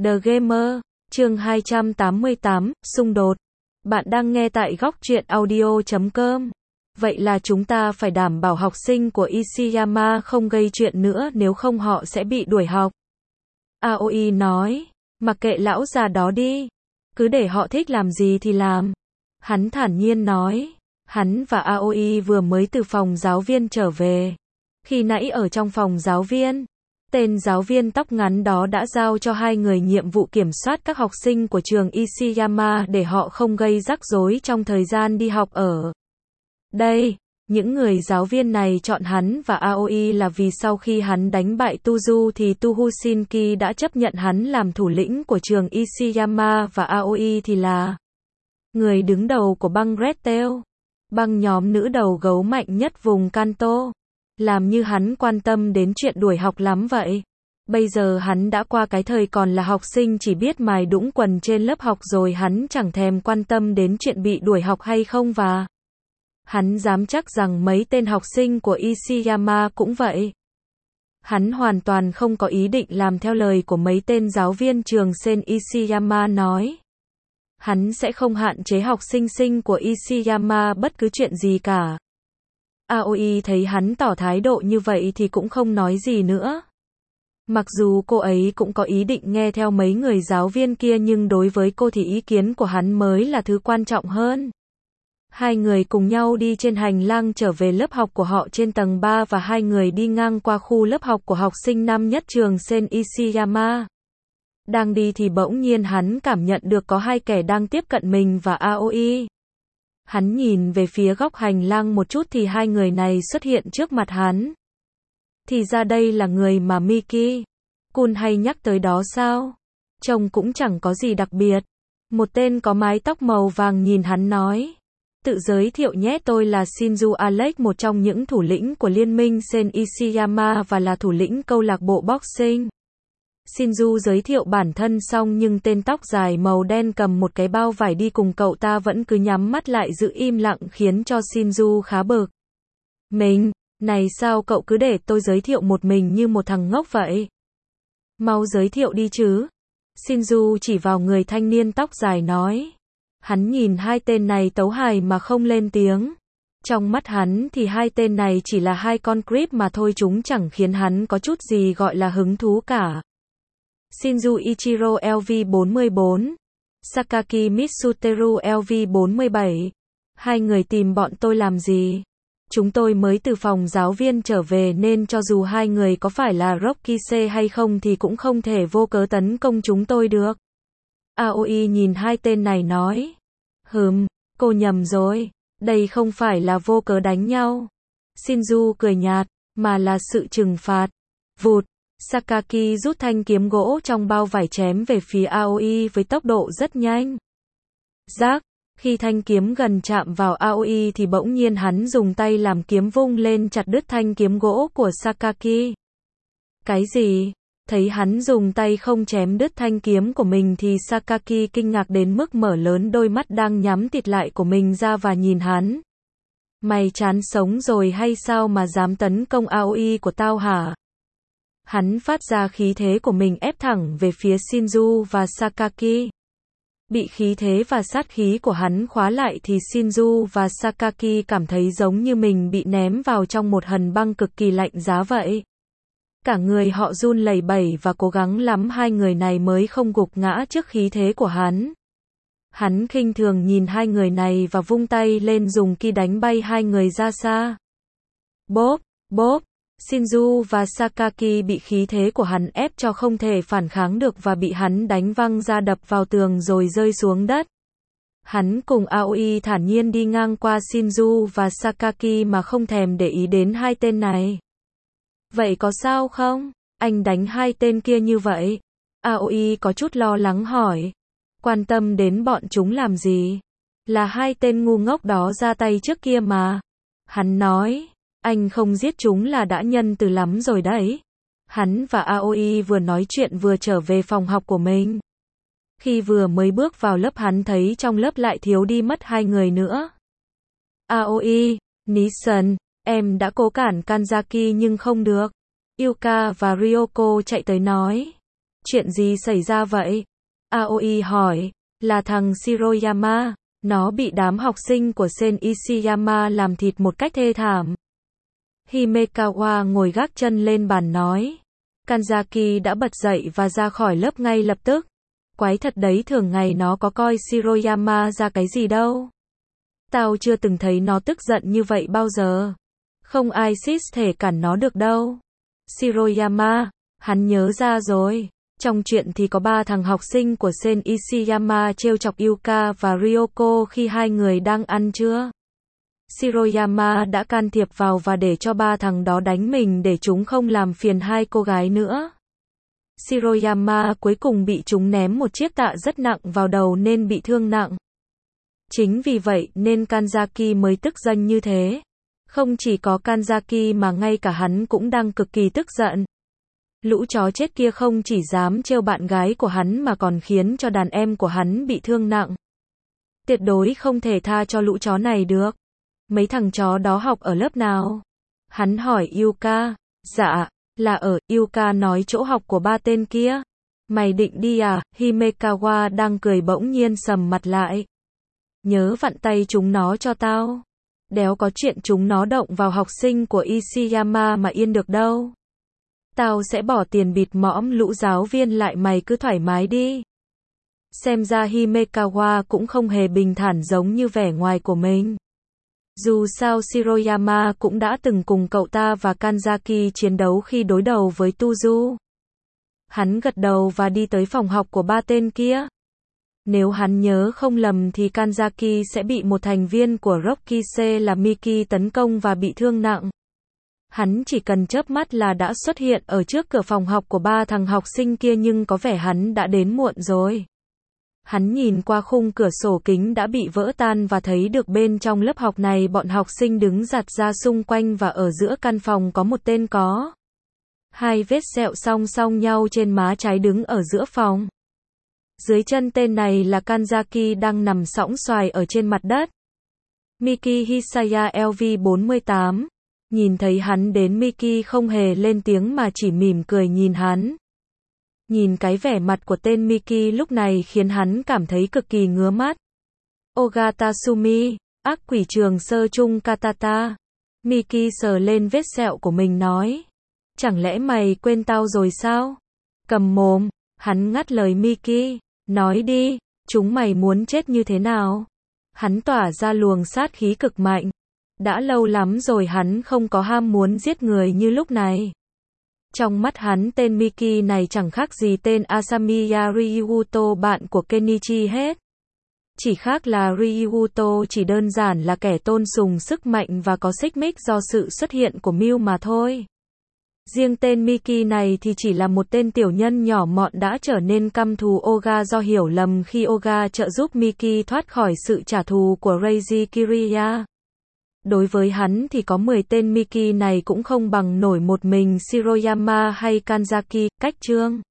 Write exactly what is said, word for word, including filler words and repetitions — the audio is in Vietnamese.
The Gamer, chương hai trăm tám mươi tám, xung đột. Bạn đang nghe tại góc truyện audio chấm com. Vậy là chúng ta phải đảm bảo học sinh của Ishiyama không gây chuyện nữa, nếu không họ sẽ bị đuổi học. Aoi nói, mặc kệ lão già đó đi. Cứ để họ thích làm gì thì làm. Hắn thản nhiên nói. Hắn và Aoi vừa mới từ phòng giáo viên trở về. Khi nãy ở trong phòng giáo viên, tên giáo viên tóc ngắn đó đã giao cho hai người nhiệm vụ kiểm soát các học sinh của trường Ishiyama để họ không gây rắc rối trong thời gian đi học ở đây. Những người giáo viên này chọn hắn và Aoi là vì sau khi hắn đánh bại Tuzu thì Tuhushinki đã chấp nhận hắn làm thủ lĩnh của trường Ishiyama, và Aoi thì là người đứng đầu của băng Red Tail, băng nhóm nữ đầu gấu mạnh nhất vùng Kanto. Làm như hắn quan tâm đến chuyện đuổi học lắm vậy. Bây giờ hắn đã qua cái thời còn là học sinh chỉ biết mài đũng quần trên lớp học rồi, hắn chẳng thèm quan tâm đến chuyện bị đuổi học hay không, và hắn dám chắc rằng mấy tên học sinh của Ishiyama cũng vậy. Hắn hoàn toàn không có ý định làm theo lời của mấy tên giáo viên trường Sen Ishiyama nói. Hắn sẽ không hạn chế học sinh sinh của Ishiyama bất cứ chuyện gì cả. Aoi thấy hắn tỏ thái độ như vậy thì cũng không nói gì nữa. Mặc dù cô ấy cũng có ý định nghe theo mấy người giáo viên kia, nhưng đối với cô thì ý kiến của hắn mới là thứ quan trọng hơn. Hai người cùng nhau đi trên hành lang trở về lớp học của họ trên tầng ba, và hai người đi ngang qua khu lớp học của học sinh năm nhất trường Sen Ishiyama. Đang đi thì bỗng nhiên hắn cảm nhận được có hai kẻ đang tiếp cận mình và Aoi. Hắn nhìn về phía góc hành lang một chút thì hai người này xuất hiện trước mặt hắn. Thì ra đây là người mà Miki Kun hay nhắc tới đó sao? Trông cũng chẳng có gì đặc biệt. Một tên có mái tóc màu vàng nhìn hắn nói. Tự giới thiệu nhé, tôi là Shinju Alex, một trong những thủ lĩnh của liên minh Sen Ishiyama và là thủ lĩnh câu lạc bộ boxing. Shinju giới thiệu bản thân xong, nhưng tên tóc dài màu đen cầm một cái bao vải đi cùng cậu ta vẫn cứ nhắm mắt lại giữ im lặng, khiến cho Shinju khá bực. Mình, này sao cậu cứ để tôi giới thiệu một mình như một thằng ngốc vậy? Mau giới thiệu đi chứ. Shinju chỉ vào người thanh niên tóc dài nói. Hắn nhìn hai tên này tấu hài mà không lên tiếng. Trong mắt hắn thì hai tên này chỉ là hai con creep mà thôi, chúng chẳng khiến hắn có chút gì gọi là hứng thú cả. Shinju Ichiro L V bốn mươi bốn, Sakaki Mitsuteru L V bốn mươi bảy. Hai người tìm bọn tôi làm gì? Chúng tôi mới từ phòng giáo viên trở về nên cho dù hai người có phải là Rokise hay không thì cũng không thể vô cớ tấn công chúng tôi được. Aoi nhìn hai tên này nói. Hừm, cô nhầm rồi. Đây không phải là vô cớ đánh nhau. Shinju cười nhạt, mà là sự trừng phạt. Vụt. Sakaki rút thanh kiếm gỗ trong bao vải chém về phía Aoi với tốc độ rất nhanh. Rác, khi thanh kiếm gần chạm vào Aoi thì bỗng nhiên hắn dùng tay làm kiếm vung lên chặt đứt thanh kiếm gỗ của Sakaki. Cái gì? Thấy hắn dùng tay không chém đứt thanh kiếm của mình thì Sakaki kinh ngạc đến mức mở lớn đôi mắt đang nhắm tịt lại của mình ra và nhìn hắn. Mày chán sống rồi hay sao mà dám tấn công Aoi của tao hả? Hắn phát ra khí thế của mình ép thẳng về phía Shinju và Sakaki. Bị khí thế và sát khí của hắn khóa lại thì Shinju và Sakaki cảm thấy giống như mình bị ném vào trong một hầm băng cực kỳ lạnh giá vậy. Cả người họ run lẩy bẩy và cố gắng lắm hai người này mới không gục ngã trước khí thế của hắn. Hắn khinh thường nhìn hai người này và vung tay lên dùng ki đánh bay hai người ra xa. Bốp, bốp. Shinju và Sakaki bị khí thế của hắn ép cho không thể phản kháng được và bị hắn đánh văng ra, đập vào tường rồi rơi xuống đất. Hắn cùng Aoi thản nhiên đi ngang qua Shinju và Sakaki mà không thèm để ý đến hai tên này. Vậy có sao không? Anh đánh hai tên kia như vậy? Aoi có chút lo lắng hỏi. Quan tâm đến bọn chúng làm gì? Là hai tên ngu ngốc đó ra tay trước kia mà. Hắn nói. Anh không giết chúng là đã nhân từ lắm rồi đấy. Hắn và Aoi vừa nói chuyện vừa trở về phòng học của mình. Khi vừa mới bước vào lớp hắn thấy trong lớp lại thiếu đi mất hai người nữa. Aoi, Nissan, em đã cố cản Kanzaki nhưng không được. Yuka và Ryoko chạy tới nói. Chuyện gì xảy ra vậy? Aoi hỏi. Là thằng Shiroyama. Nó bị đám học sinh của Sen Ishiyama làm thịt một cách thê thảm. Himekawa ngồi gác chân lên bàn nói. Kanzaki đã bật dậy và ra khỏi lớp ngay lập tức. Quái thật đấy, thường ngày nó có coi Shiroyama ra cái gì đâu. Tao chưa từng thấy nó tức giận như vậy bao giờ. Không ai xít thể cản nó được đâu. Shiroyama, hắn nhớ ra rồi. Trong chuyện thì có ba thằng học sinh của Sen Ishiyama trêu chọc Yuka và Ryoko khi hai người đang ăn trưa. Shiroyama đã can thiệp vào và để cho ba thằng đó đánh mình để chúng không làm phiền hai cô gái nữa. Shiroyama cuối cùng bị chúng ném một chiếc tạ rất nặng vào đầu nên bị thương nặng. Chính vì vậy nên Kanzaki mới tức giận như thế. Không chỉ có Kanzaki mà ngay cả hắn cũng đang cực kỳ tức giận. Lũ chó chết kia không chỉ dám trêu bạn gái của hắn mà còn khiến cho đàn em của hắn bị thương nặng. Tuyệt đối không thể tha cho lũ chó này được. Mấy thằng chó đó học ở lớp nào? Hắn hỏi Yuka. Dạ, là ở, Yuka nói chỗ học của ba tên kia. Mày định đi à? Himekawa đang cười bỗng nhiên sầm mặt lại. Nhớ vặn tay chúng nó cho tao. Đéo có chuyện chúng nó động vào học sinh của Ishiyama mà yên được đâu. Tao sẽ bỏ tiền bịt mõm lũ giáo viên lại, mày cứ thoải mái đi. Xem ra Himekawa cũng không hề bình thản giống như vẻ ngoài của mình. Dù sao Shiroyama cũng đã từng cùng cậu ta và Kanzaki chiến đấu khi đối đầu với Tuzu. Hắn gật đầu và đi tới phòng học của ba tên kia. Nếu hắn nhớ không lầm thì Kanzaki sẽ bị một thành viên của Rokkise là Miki tấn công và bị thương nặng. Hắn chỉ cần chớp mắt là đã xuất hiện ở trước cửa phòng học của ba thằng học sinh kia, nhưng có vẻ hắn đã đến muộn rồi. Hắn nhìn qua khung cửa sổ kính đã bị vỡ tan và thấy được bên trong lớp học này bọn học sinh đứng giặt ra xung quanh, và ở giữa căn phòng có một tên có hai vết sẹo song song nhau trên má trái đứng ở giữa phòng. Dưới chân tên này là Kanzaki đang nằm sõng xoài ở trên mặt đất. Miki Hisaya L V bốn mươi tám. Nhìn thấy hắn đến, Miki không hề lên tiếng mà chỉ mỉm cười nhìn hắn. Nhìn cái vẻ mặt của tên Miki lúc này khiến hắn cảm thấy cực kỳ ngứa mắt. Ogatasumi, ác quỷ trường sơ trung Katata. Miki sờ lên vết sẹo của mình nói. Chẳng lẽ mày quên tao rồi sao? Cầm mồm, hắn ngắt lời Miki. Nói đi, chúng mày muốn chết như thế nào? Hắn tỏa ra luồng sát khí cực mạnh. Đã lâu lắm rồi hắn không có ham muốn giết người như lúc này. Trong mắt hắn tên Miki này chẳng khác gì tên Asamiya Ryuto, bạn của Kenichi hết. Chỉ khác là Ryuto chỉ đơn giản là kẻ tôn sùng sức mạnh và có xích mích do sự xuất hiện của Mew mà thôi. Riêng tên Miki này thì chỉ là một tên tiểu nhân nhỏ mọn đã trở nên căm thù Oga do hiểu lầm khi Oga trợ giúp Miki thoát khỏi sự trả thù của Reiji Kiriya. Đối với hắn thì có mười tên Miki này cũng không bằng nổi một mình Shiroyama hay Kanzaki. Cách chương